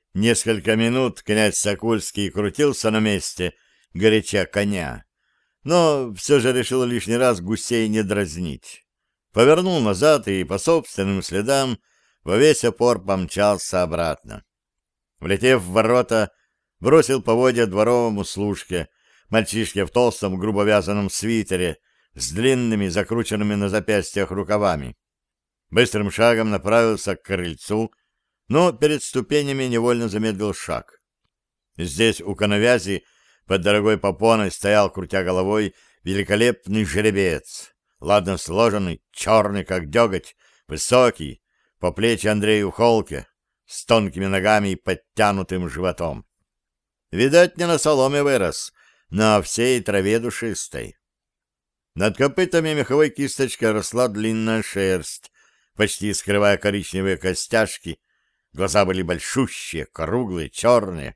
Несколько минут князь Сокольский крутился на месте, горяча коня, но все же решил лишний раз гусей не дразнить. Повернул назад и по собственным следам во весь опор помчался обратно. Влетев в ворота, бросил поводья дворовому служке, мальчишке в толстом грубо вязаном свитере с длинными закрученными на запястьях рукавами. Быстрым шагом направился к крыльцу, но перед ступенями невольно замедлил шаг. Здесь у коновязи под дорогой попоной стоял, крутя головой, великолепный жеребец, ладно сложенный, черный, как деготь, высокий, по плечи Андрею холке, с тонкими ногами и подтянутым животом. Видать, не на соломе вырос, но всей траве душистой. Над копытами меховой кисточкой росла длинная шерсть, почти скрывая коричневые костяшки. Глаза были большущие, круглые, черные.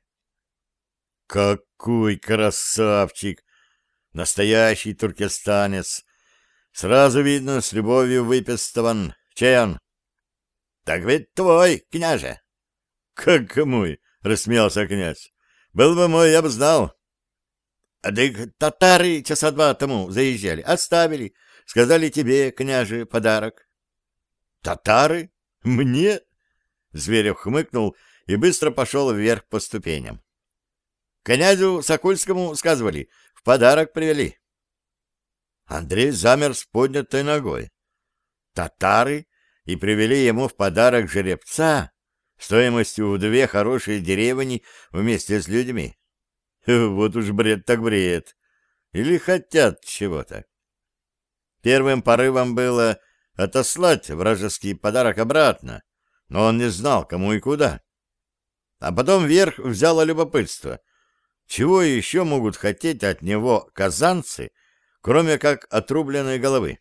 Какой красавчик! Настоящий туркестанец! Сразу видно, с любовью выпестован. Чей он? — Так ведь твой, княже. — Как мой? — рассмеялся князь. — Был бы мой, я бы знал. — Да татары часа два тому заезжали, оставили. Сказали тебе, княже, подарок. — Татары? Мне? Зверев хмыкнул и быстро пошел вверх по ступеням. Князю Сокольскому, сказывали, в подарок привели. Андрей замер с поднятой ногой. Татары и привели ему в подарок жеребца стоимостью в 2 хорошие деревни вместе с людьми. Вот уж бред так бред. Или хотят чего-то. Первым порывом было отослать вражеский подарок обратно, но он не знал, кому и куда. А потом верх взяло любопытство. Чего еще могут хотеть от него казанцы, кроме как отрубленной головы?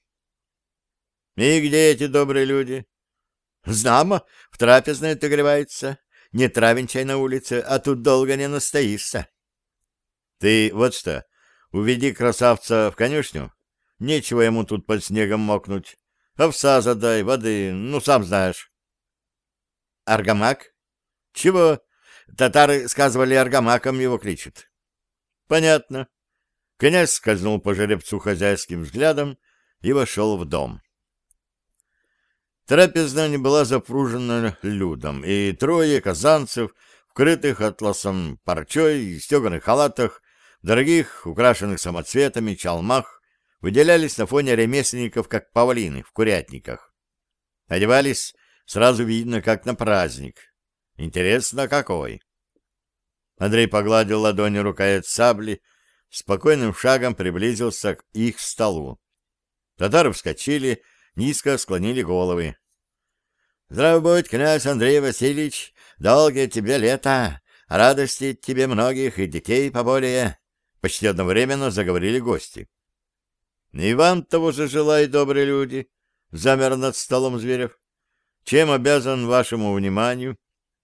И где эти добрые люди? Знамо, в трапезной отогревается. Не травенчай на улице, а тут долго не настоишься. Ты вот что, уведи красавца в конюшню. Нечего ему тут под снегом мокнуть. Овса задай, воды, ну, сам знаешь. Аргамак? Чего? Татары, сказывали, аргамаком его кличут. Понятно. Князь скользнул по жеребцу хозяйским взглядом и вошел в дом. Трапезная не была запружена людом, и 3 казанцев, вкрытых атласом парчой и стеганых халатах, дорогих, украшенных самоцветами, чалмах, выделялись на фоне ремесленников, как павлины в курятниках. Одевались сразу видно, как на праздник. Интересно, какой? Андрей погладил ладонью рукоять сабли, спокойным шагом приблизился к их столу. Татары вскочили, низко склонили головы. — Здравствуй, будь, князь Андрей Васильевич, долгие тебе лета, радости тебе многих и детей поболее. Почти одновременно заговорили гости. — И вам того же желаю, добрые люди, — замер над столом Зверев. — Чем обязан вашему вниманию?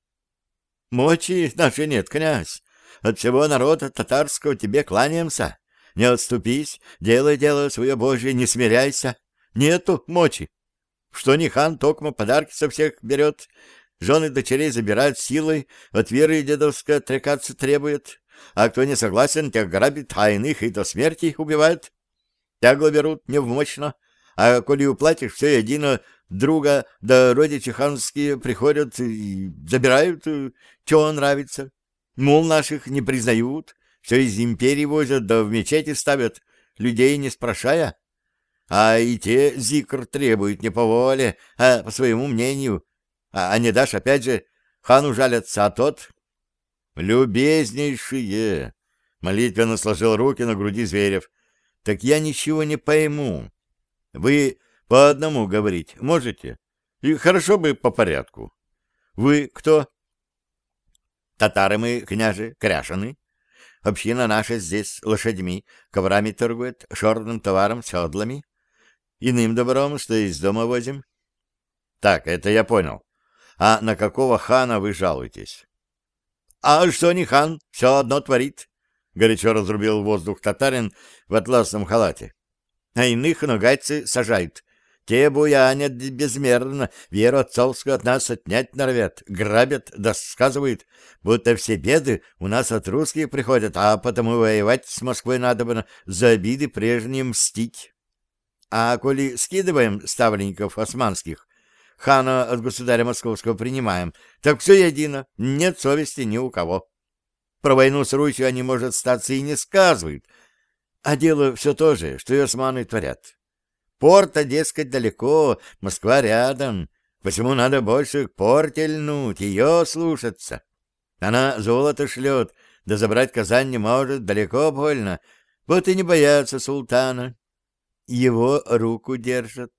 — Мочи нашей нет, князь. От всего народа татарского тебе кланяемся. Не отступись, делай дело свое Божие, не смиряйся. Нету мочи. Что ни хан, токмо подарки со всех берет, жены дочерей забирает силой, от веры дедовской отрекаться требует, а кто не согласен, тех грабит, а иных и до смерти убивает. Тягло берут невмощно, а коли уплатишь, все едино друга да родичи ханские приходят и забирают, чего нравится. Мул наших не признают, все из империи возят, да в мечети ставят, людей не спрашая. А и те зикр требуют не по воле, а по своему мнению. А не дашь, опять же, хану жалятся, а тот... Любезнейшие! Молитвенно сложил руки на груди Зверев. Так я ничего не пойму. Вы по одному говорить можете? И хорошо бы по порядку. Вы кто? Татары мы, княже, кряшены. Община наша здесь лошадьми, коврами торгует, шорным товаром, седлами. Иным добром, что из дома возим. Так, это я понял. А на какого хана вы жалуетесь? А что не хан, все одно творит. Горячо разрубил воздух татарин в атласном халате. А иных нагайцы сажают. Те буянят безмерно, веру отцовскую от нас отнять норовят, грабят, да сказывают, будто все беды у нас от русских приходят, а потому воевать с Москвой надобно, за обиды прежние мстить. А коли скидываем ставленников османских, хана от государя московского принимаем, так все едино, нет совести ни у кого. Про войну с Русью они, может, статься и не сказывают, а дело все то же, что и османы творят. Порта, дескать, далеко, Москва рядом, посему надо больше к порте льнуть, ее слушаться. Она золото шлет, да забрать Казань не может, далеко больно, вот и не боятся султана. Его руку держат.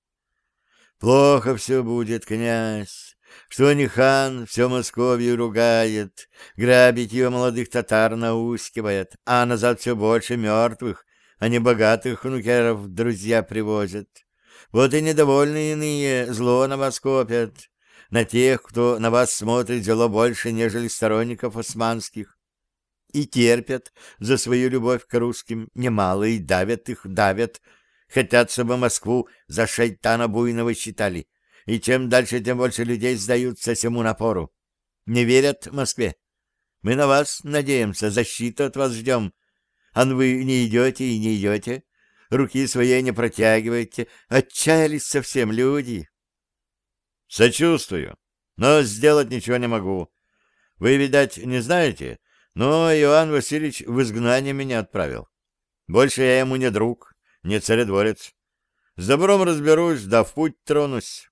Плохо все будет, князь, что ни хан все Московью ругает, грабить ее молодых татар наускивает, а назад все больше мертвых, а не богатых хунукеров друзья привозят. Вот и недовольные иные зло на вас копят, на тех, кто на вас смотрит, зло больше, нежели сторонников османских. И терпят за свою любовь к русским немало, и давят их, давят. Хотят, чтобы Москву за шайтана буйного считали, и чем дальше, тем больше людей сдаются всему напору. Не верят Москве. Мы на вас надеемся, защиту от вас ждем. А вы не идете и не идете, руки своей не протягиваете, отчаялись совсем люди. Сочувствую, но сделать ничего не могу. Вы, видать, не знаете, но Иоанн Васильевич в изгнание меня отправил. Больше я ему не друг, не царедворец. С добром разберусь, да в путь тронусь.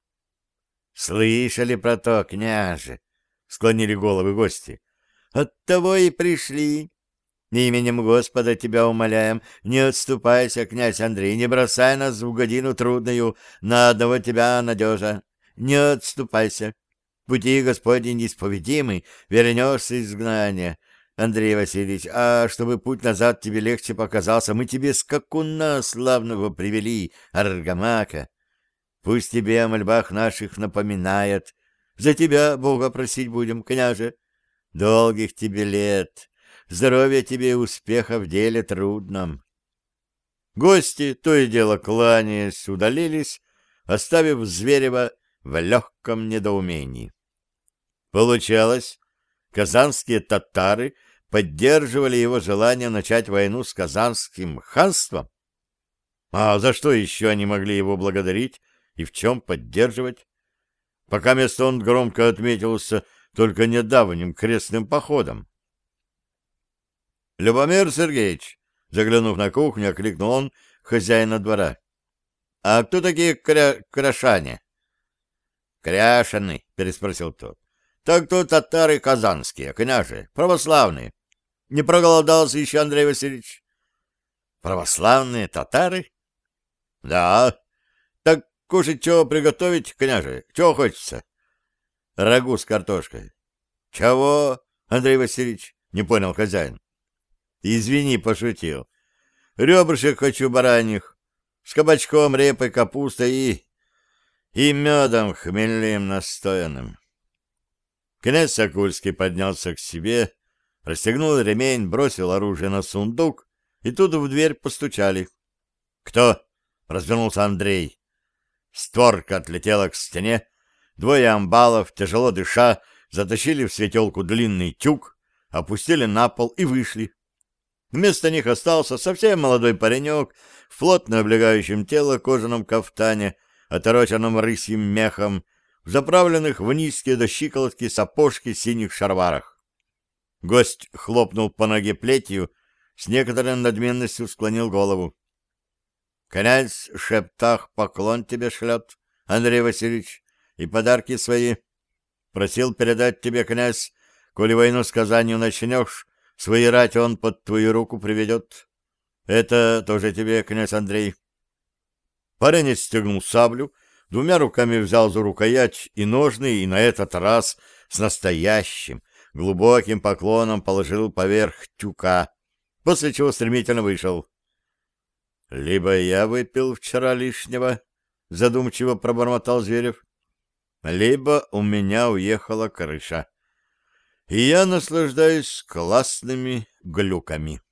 Слышали про то, княже? Склонили головы гости. Оттого и пришли. Именем Господа тебя умоляем, не отступайся, князь Андрей, не бросай нас в годину трудную, на одного тебя надежа. Не отступайся. Пути Господни неисповедимы, вернешься из изгнания. Андрей Васильевич, а чтобы путь назад тебе легче показался, мы тебе скакуна славного привели, Аргамака. Пусть тебе о мольбах наших напоминает. За тебя Бога просить будем, княже. Долгих тебе лет. Здоровья тебе и успеха в деле трудном. Гости, то и дело кланяясь, удалились, оставив Зверева в легком недоумении. Получалось, казанские татары поддерживали его желание начать войну с Казанским ханством? А за что еще они могли его благодарить и в чем поддерживать? Пока место он громко отметился только недавним крестным походом. Любомир Сергеевич, заглянув на кухню, окликнул он хозяина двора. — А кто такие крашане? — Кряшаны, — переспросил тот. — Так то татары казанские, княже, православные. Не проголодался еще Андрей Васильевич? — Православные татары? — Да. Так кушать чего приготовить, княже? Чего хочется? — Рагу с картошкой. — Чего, Андрей Васильевич? — не понял хозяин. Извини, пошутил. Ребрышек хочу бараньих, с кабачком, репой, капустой и медом хмельным настоянным. Князь Сокольский поднялся к себе, расстегнул ремень, бросил оружие на сундук, и тут в дверь постучали. «Кто?» — развернулся Андрей. Створка отлетела к стене, двое амбалов, тяжело дыша, затащили в светелку длинный тюк, опустили на пол и вышли. Вместо них остался совсем молодой паренек в плотно облегающем тело кожаном кафтане, отороченном рысьим мехом, в заправленных в низкие до щиколотки сапожки синих шароварах. Гость хлопнул по ноге плетью, с некоторой надменностью склонил голову. — Князь Шептах поклон тебе шлет, Андрей Васильевич, и подарки свои. Просил передать тебе, князь, коли войну с Казанью начнешь, свои рати он под твою руку приведет. Это тоже тебе, князь Андрей. Парень отстегнул саблю, двумя руками взял за рукоять и ножны, и на этот раз с настоящим, глубоким поклоном положил поверх тюка, после чего стремительно вышел. — Либо я выпил вчера лишнего, — задумчиво пробормотал Зверев, — либо у меня уехала крыша. И я наслаждаюсь классными глюками.